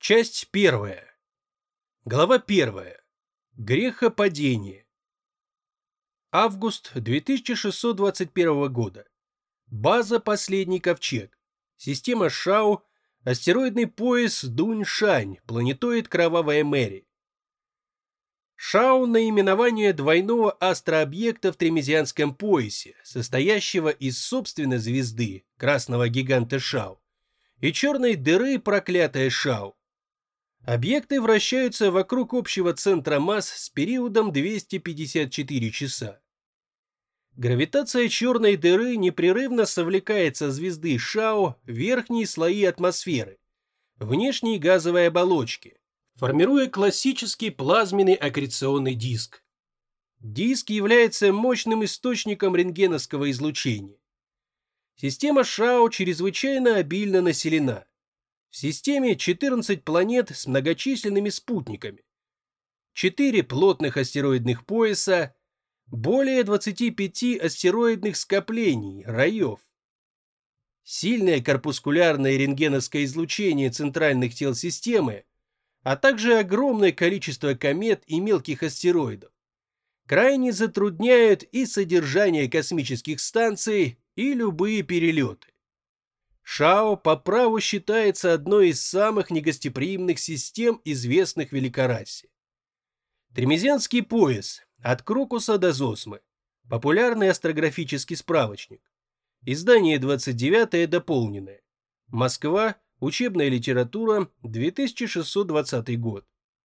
Часть первая. Глава первая. Грехопадение. Август 2621 года. База «Последний ковчег». Система Шау. Астероидный пояс Дунь-Шань. Планетоид Кровавая Мэри. Шау – наименование двойного астрообъекта в Тремезианском поясе, состоящего из собственной звезды, красного гиганта Шау, и черной дыры проклятая Шау. Объекты вращаются вокруг общего центра масс с периодом 254 часа. Гравитация черной дыры непрерывно совлекает со звезды Шао верхние слои атмосферы, внешней газовой оболочки, формируя классический плазменный аккреционный диск. Диск является мощным источником рентгеновского излучения. Система Шао чрезвычайно обильно населена. В системе 14 планет с многочисленными спутниками, 4 плотных астероидных пояса, более 25 астероидных скоплений, раев. Сильное корпускулярное рентгеновское излучение центральных тел системы, а также огромное количество комет и мелких астероидов крайне затрудняют и содержание космических станций, и любые перелеты. Шао по праву считается одной из самых негостеприимных систем, известных в Великорасе. Тремезианский пояс от Крокуса до Зосмы. Популярный астрографический справочник. Издание 29 дополненное. Москва. Учебная литература. 2620 год.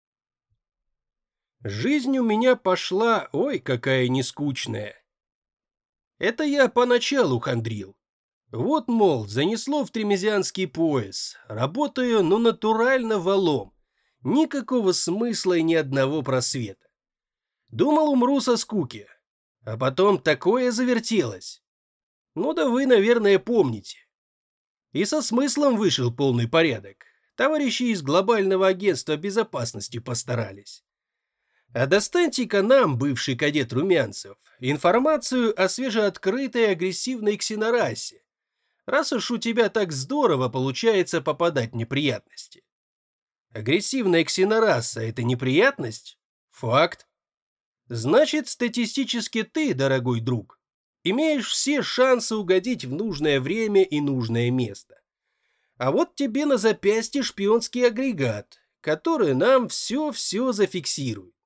Жизнь у меня пошла, ой, какая нескучная. Это я поначалу хандрил. Вот, мол, занесло в Тремезианский пояс. Работаю, ну, натурально валом. Никакого смысла и ни одного просвета. Думал, умру со скуки. А потом такое завертелось. Ну да вы, наверное, помните. И со смыслом вышел полный порядок. Товарищи из Глобального агентства безопасности постарались. А достаньте-ка нам, бывший кадет Румянцев, информацию о свежеоткрытой агрессивной ксенорасе. Раз уж у тебя так здорово получается попадать в неприятности. Агрессивная ксенораса – это неприятность? Факт. Значит, статистически ты, дорогой друг, имеешь все шансы угодить в нужное время и нужное место. А вот тебе на запястье шпионский агрегат, который нам все зафиксирует.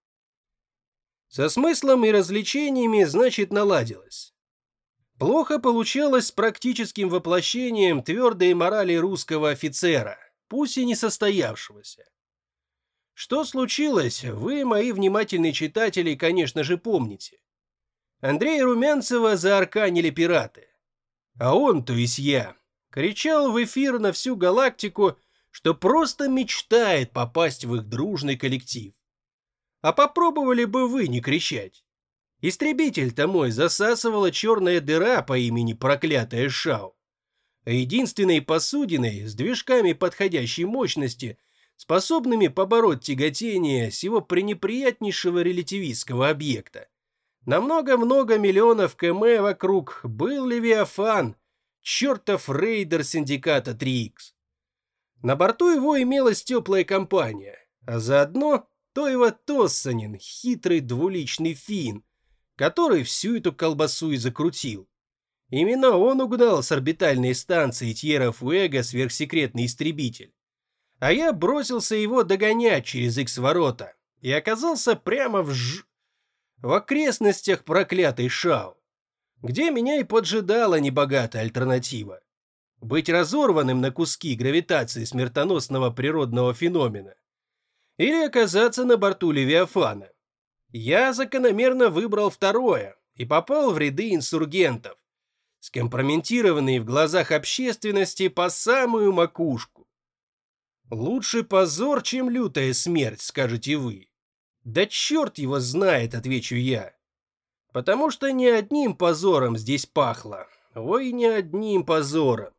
Со смыслом и развлечениями, значит, наладилось. Плохо получалось с практическим воплощением твердой морали русского офицера, пусть и не состоявшегося. Что случилось, вы, мои внимательные читатели, конечно же, помните. Андрея Румянцева заарканили пираты. А он, то есть я, кричал в эфир на всю галактику, что просто мечтает попасть в их дружный коллектив. А попробовали бы вы не кричать? Истребитель-то мой засасывала черная дыра по имени проклятая Шау. А единственной посудиной с движками подходящей мощности, способными побороть тяготение сего пренеприятнейшего релятивистского объекта, на много-много миллионов км вокруг был Левиафан, чертов рейдер синдиката 3Х. На борту его имелась теплая компания, а заодно Тойва Тоссанин, хитрый двуличный фин, который всю эту колбасу и закрутил. Именно он угнал с орбитальной станции Тьерра-Фуэго сверхсекретный истребитель. А я бросился его догонять через Х-ворота и оказался прямо в окрестностях проклятой Шау, где меня и поджидала небогатая альтернатива. Быть разорванным на куски гравитации смертоносного природного феномена или оказаться на борту Левиафана. Я закономерно выбрал второе и попал в ряды инсургентов, скомпрометированные в глазах общественности по самую макушку. Лучше позор, чем лютая смерть, скажете вы. Да черт его знает, отвечу я. Потому что ни одним позором здесь пахло. Ой, ни одним позором.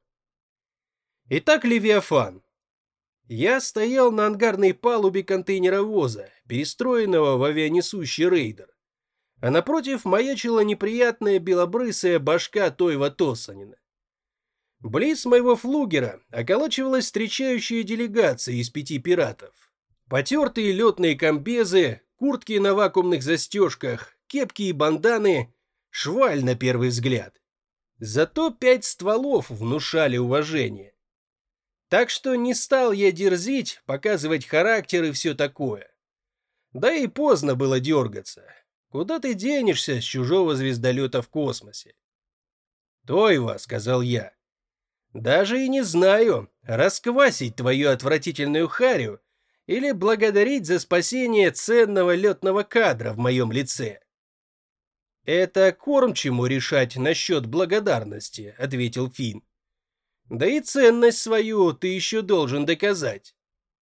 Итак, Левиафан. Я стоял на ангарной палубе контейнеровоза, перестроенного в авианесущий рейдер, а напротив маячила неприятная белобрысая башка Тойва Тоссанина. Близ моего флугера околачивалась встречающая делегация из 5 пиратов. Потертые летные комбезы, куртки на вакуумных застежках, кепки и банданы, шваль на первый взгляд. Зато 5 стволов внушали уважение. Так что не стал я дерзить, показывать характер и все такое. Да и поздно было дергаться. Куда ты денешься с чужого звездолета в космосе? «Тойва», — сказал я, — «даже и не знаю, расквасить твою отвратительную харю или благодарить за спасение ценного летного кадра в моем лице». «Это кормчему решать насчет благодарности», — ответил Финн. «Да и ценность свою ты еще должен доказать.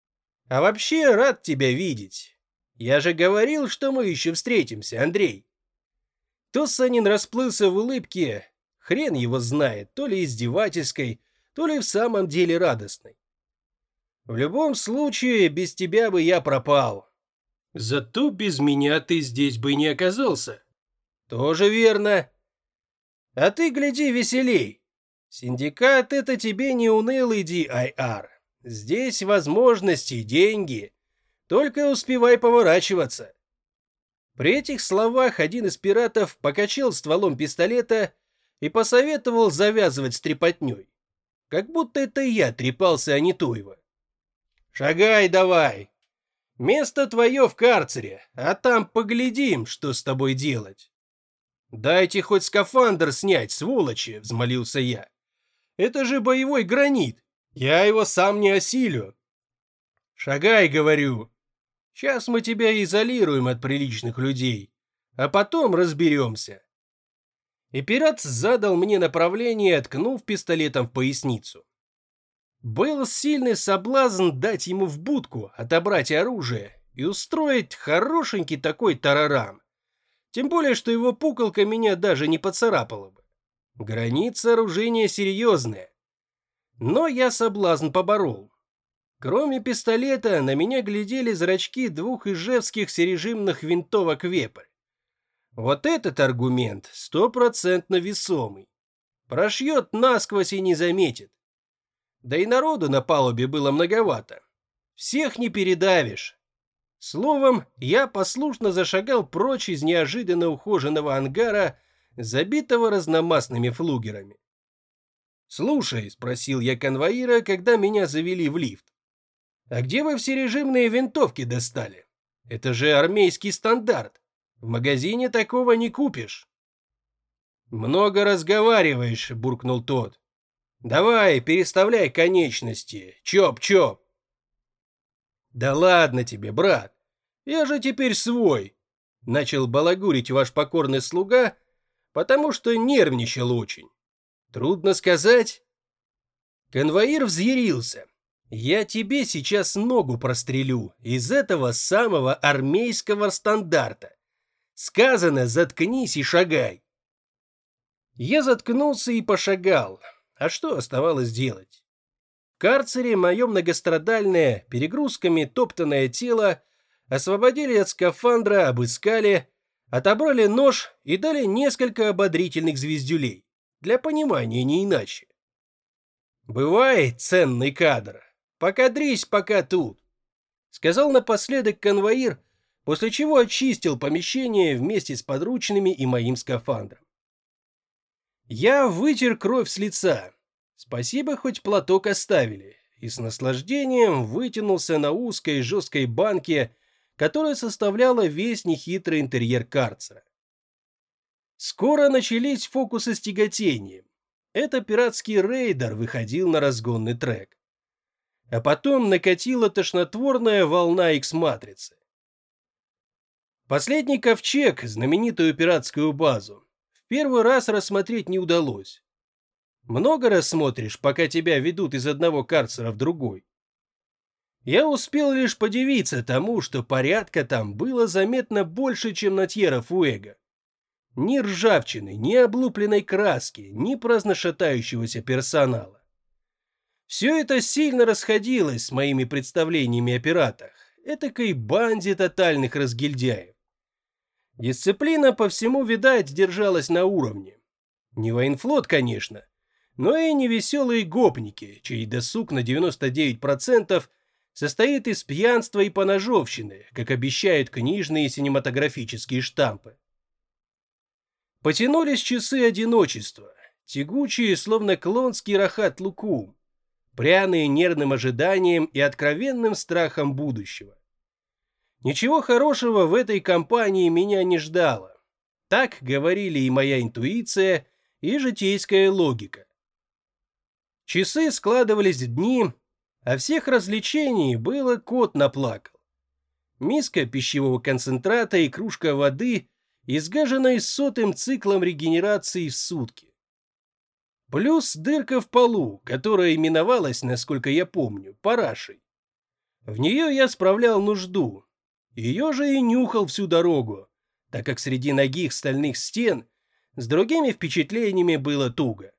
А вообще рад тебя видеть. Я же говорил, что мы еще встретимся, Андрей». Тоссанин расплылся в улыбке, хрен его знает, то ли издевательской, то ли в самом деле радостной. «В любом случае, без тебя бы я пропал. Зато без меня ты здесь бы не оказался». «Тоже верно. А ты гляди веселей. Синдикат — это тебе не унылый DIR. Здесь возможности, деньги. Только успевай поворачиваться». При этих словах один из пиратов покачал стволом пистолета и посоветовал завязывать с трепотней. Как будто это я трепался, а не Тойва. «Шагай давай. Место твое в карцере, а там поглядим, что с тобой делать». «Дайте хоть скафандр снять, сволочи», — взмолился я. «Это же боевой гранит. Я его сам не осилю». «Шагай, говорю. Сейчас мы тебя изолируем от приличных людей, а потом разберемся». И пират задал мне направление, ткнув пистолетом в поясницу. Был сильный соблазн дать ему в будку, отобрать оружие и устроить хорошенький такой тарарам. Тем более, что его пуколка меня даже не поцарапала бы. Граница оружия серьезная. Но я соблазн поборол. Кроме пистолета, на меня глядели зрачки 2 ижевских сережимных винтовок «Вепрь». Вот этот аргумент 100% весомый. Прошьет насквозь и не заметит. Да и народу на палубе было многовато. Всех не передавишь. Словом, я послушно зашагал прочь из неожиданно ухоженного ангара, забитого разномастными флугерами. «Слушай», — спросил я конвоира, когда меня завели в лифт, «а где вы все режимные винтовки достали? Это же армейский стандарт. В магазине такого не купишь». «Много разговариваешь», — буркнул тот. «Давай, переставляй конечности. Чоп-чоп». «Да ладно тебе, брат, я же теперь свой», — начал балагурить ваш покорный слуга, потому что нервничал очень. Трудно сказать. Конвоир взъярился. «Я тебе сейчас ногу прострелю из этого самого армейского стандарта. Сказано, заткнись и шагай». Я заткнулся и пошагал. А что оставалось делать? В карцере мое многострадальное, перегрузками топтанное тело освободили от скафандра, обыскали, отобрали нож и дали несколько ободрительных звездюлей. Для понимания не иначе. «Бывай, ценный кадр, покадрись пока тут», — сказал напоследок конвоир, после чего очистил помещение вместе с подручными и моим скафандром. Я вытер кровь с лица. Спасибо, хоть платок оставили, и с наслаждением вытянулся на узкой жесткой банке, которая составляла весь нехитрый интерьер карцера. Скоро начались фокусы с тяготением. Это пиратский рейдер выходил на разгонный трек. А потом накатила тошнотворная волна X-матрицы. Последний ковчег, знаменитую пиратскую базу, в первый раз рассмотреть не удалось. Много рассмотришь, пока тебя ведут из одного карцера в другой. Я успел лишь подивиться тому, что порядка там было заметно больше, чем на Тьерра-Фуэго. Ни ржавчины, ни облупленной краски, ни праздно шатающегося персонала. Все это сильно расходилось с моими представлениями о пиратах, этакой банде тотальных разгильдяев. Дисциплина по всему, видать, держалась на уровне. Не военфлот, конечно, но и невеселые гопники, чей досуг на 99% состоит из пьянства и поножовщины, как обещают книжные и синематографические штампы. Потянулись часы одиночества, тягучие, словно клонский рахат лукум, пряные нервным ожиданием и откровенным страхом будущего. Ничего хорошего в этой компании меня не ждало. Так говорили и моя интуиция, и житейская логика. Часы складывались в дни, а всех развлечений было кот наплакал. Миска пищевого концентрата и кружка воды, изгаженной 100-м циклом регенерации в сутки. Плюс дырка в полу, которая именовалась, насколько я помню, парашей. В нее я справлял нужду. Ее же и нюхал всю дорогу, так как среди нагих стальных стен с другими впечатлениями было туго.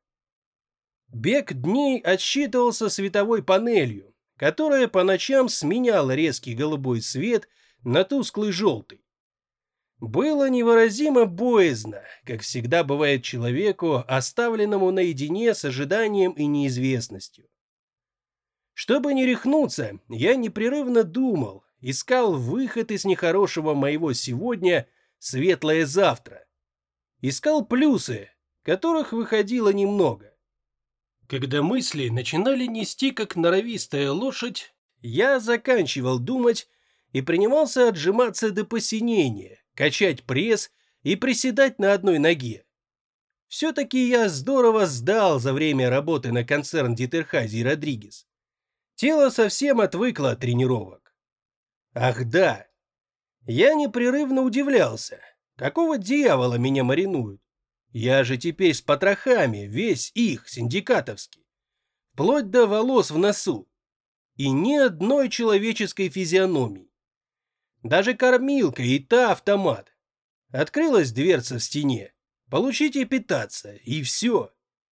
Бег дней отсчитывался световой панелью, которая по ночам сменяла резкий голубой свет на тусклый желтый. Было невыразимо боязно, как всегда бывает человеку, оставленному наедине с ожиданием и неизвестностью. Чтобы не рехнуться, я непрерывно думал, искал выход из нехорошего моего сегодня, светлое завтра. Искал плюсы, которых выходило немного. Когда мысли начинали нести, как норовистая лошадь, я заканчивал думать и принимался отжиматься до посинения, качать пресс и приседать на одной ноге. Все-таки я здорово сдал за время работы на концерн Дитерхази и Родригес. Тело совсем отвыкло от тренировок. Ах да, я непрерывно удивлялся, какого дьявола меня маринуют. Я же теперь с потрохами, весь их, синдикатовский. Вплоть до волос в носу. И ни одной человеческой физиономии. Даже кормилка и та автомат. Открылась дверца в стене. Получите питаться, и все.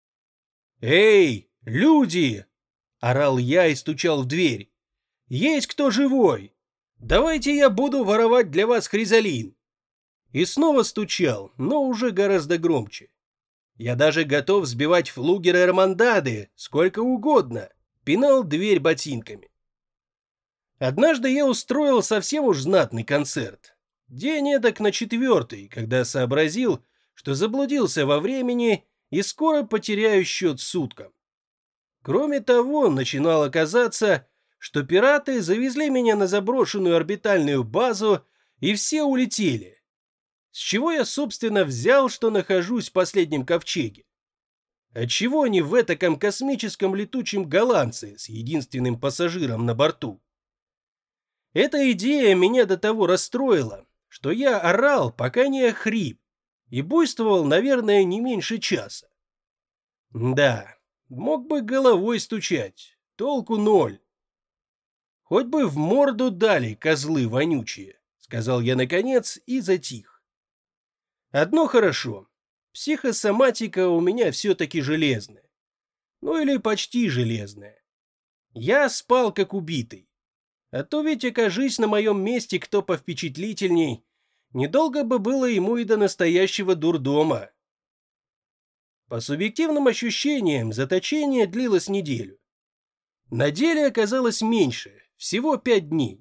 «Эй, люди!» — орал я и стучал в дверь. «Есть кто живой? Давайте я буду воровать для вас хризалин». И снова стучал, но уже гораздо громче. Я даже готов сбивать флугеры Эрмандады, сколько угодно, пинал дверь ботинками. Однажды я устроил совсем уж знатный концерт. День эдак на 4-й, когда сообразил, что заблудился во времени и скоро потеряю счет суткам. Кроме того, начинало казаться, что пираты завезли меня на заброшенную орбитальную базу и все улетели. С чего я, собственно, взял, что нахожусь в последнем ковчеге? Отчего они в этаком космическом летучем голландце с единственным пассажиром на борту? Эта идея меня до того расстроила, что я орал, пока не охрип, и буйствовал, наверное, не меньше часа. Да, мог бы головой стучать, толку ноль. Хоть бы в морду дали, козлы вонючие, сказал я наконец и затих. Одно хорошо, психосоматика у меня все-таки железная. Ну или почти железная. Я спал как убитый. А то ведь окажись на моем месте кто повпечатлительней, недолго бы было ему и до настоящего дурдома. По субъективным ощущениям, заточение длилось неделю. На деле оказалось меньше, всего 5 дней.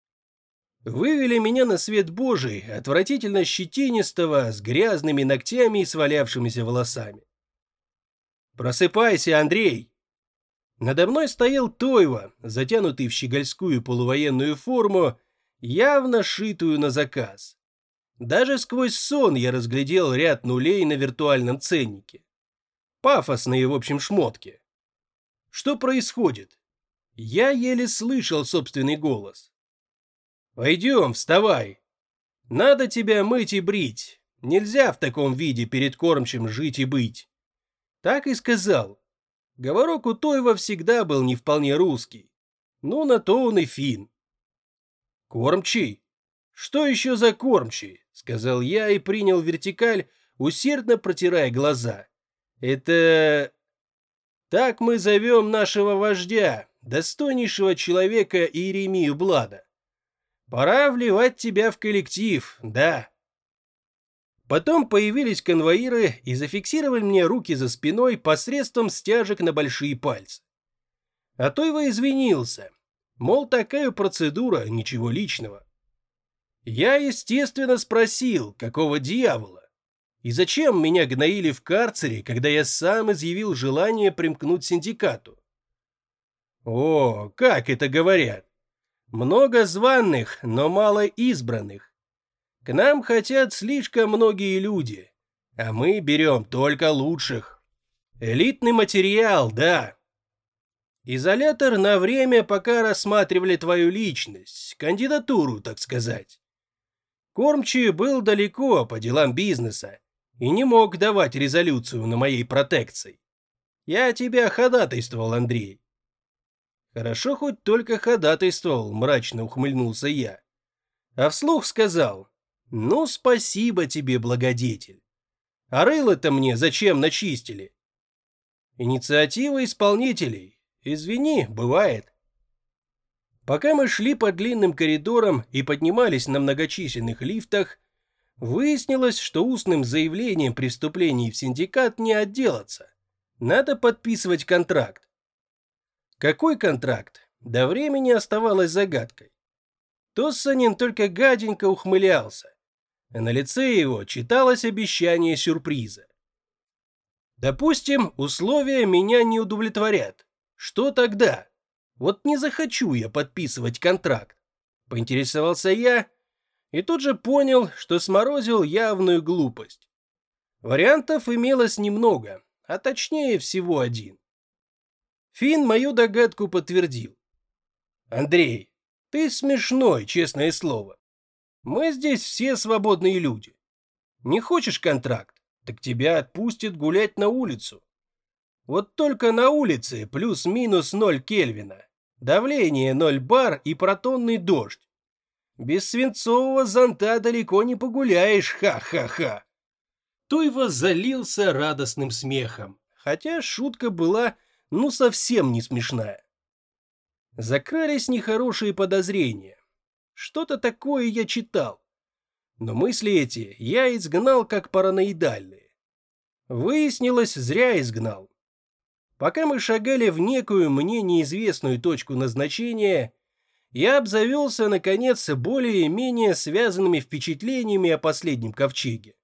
Вывели меня на свет Божий, отвратительно щетинистого, с грязными ногтями и свалявшимися волосами. «Просыпайся, Андрей!» Надо мной стоял Тойва, затянутый в щегольскую полувоенную форму, явно шитую на заказ. Даже сквозь сон я разглядел ряд нулей на виртуальном ценнике. Пафосные, в общем, шмотки. Что происходит? Я еле слышал собственный голос. «Пойдем, вставай. Надо тебя мыть и брить. Нельзя в таком виде перед кормчим жить и быть». Так и сказал. Говорок у Тойва всегда был не вполне русский. Ну, на то он и фин. «Кормчий? Что еще за кормчий?» — сказал я и принял вертикаль, усердно протирая глаза. «Это... так мы зовем нашего вождя, достойнейшего человека Иеремию Блада. Пора вливать тебя в коллектив, да». Потом появились конвоиры и зафиксировали мне руки за спиной посредством стяжек на большие пальцы. А Тойва извинился, мол, такая процедура, ничего личного. Я, естественно, спросил, какого дьявола, и зачем меня гноили в карцере, когда я сам изъявил желание примкнуть к синдикату. О, как это говорят. Много званых, но мало избранных. К нам хотят слишком многие люди, а мы берем только лучших. Элитный материал, да. Изолятор на время, пока рассматривали твою личность, кандидатуру, так сказать. Кормчий был далеко по делам бизнеса и не мог давать резолюцию на моей протекции. Я тебя ходатайствовал, Андрей. Хорошо, хоть только ходатайствовал, мрачно ухмыльнулся я. А вслух сказал: ну, спасибо тебе, благодетель. А рыло-то мне зачем начистили? Инициатива исполнителей. Извини, бывает. Пока мы шли по длинным коридорам и поднимались на многочисленных лифтах, выяснилось, что устным заявлением при вступлении в синдикат не отделаться. Надо подписывать контракт. Какой контракт? До времени оставалось загадкой. Тоссанин только гаденько ухмылялся, а на лице его читалось обещание сюрприза. Допустим, условия меня не удовлетворят. Что тогда? Вот не захочу я подписывать контракт. Поинтересовался я и тут же понял, что сморозил явную глупость. Вариантов имелось немного, а точнее всего один. Финн мою догадку подтвердил. Андрей, ты смешной, честное слово. Мы здесь все свободные люди. Не хочешь контракт, так тебя отпустят гулять на улицу. Вот только на улице плюс-минус 0 Кельвина, давление 0 бар и протонный дождь. Без свинцового зонта далеко не погуляешь, ха-ха-ха. Тойва залился радостным смехом, хотя шутка была совсем не смешная. Закрались нехорошие подозрения. Что-то такое я читал. Но мысли эти я изгнал как параноидальные. Выяснилось, зря изгнал. Пока мы шагали в некую мне неизвестную точку назначения, я обзавелся, наконец, более-менее связанными впечатлениями о последнем ковчеге.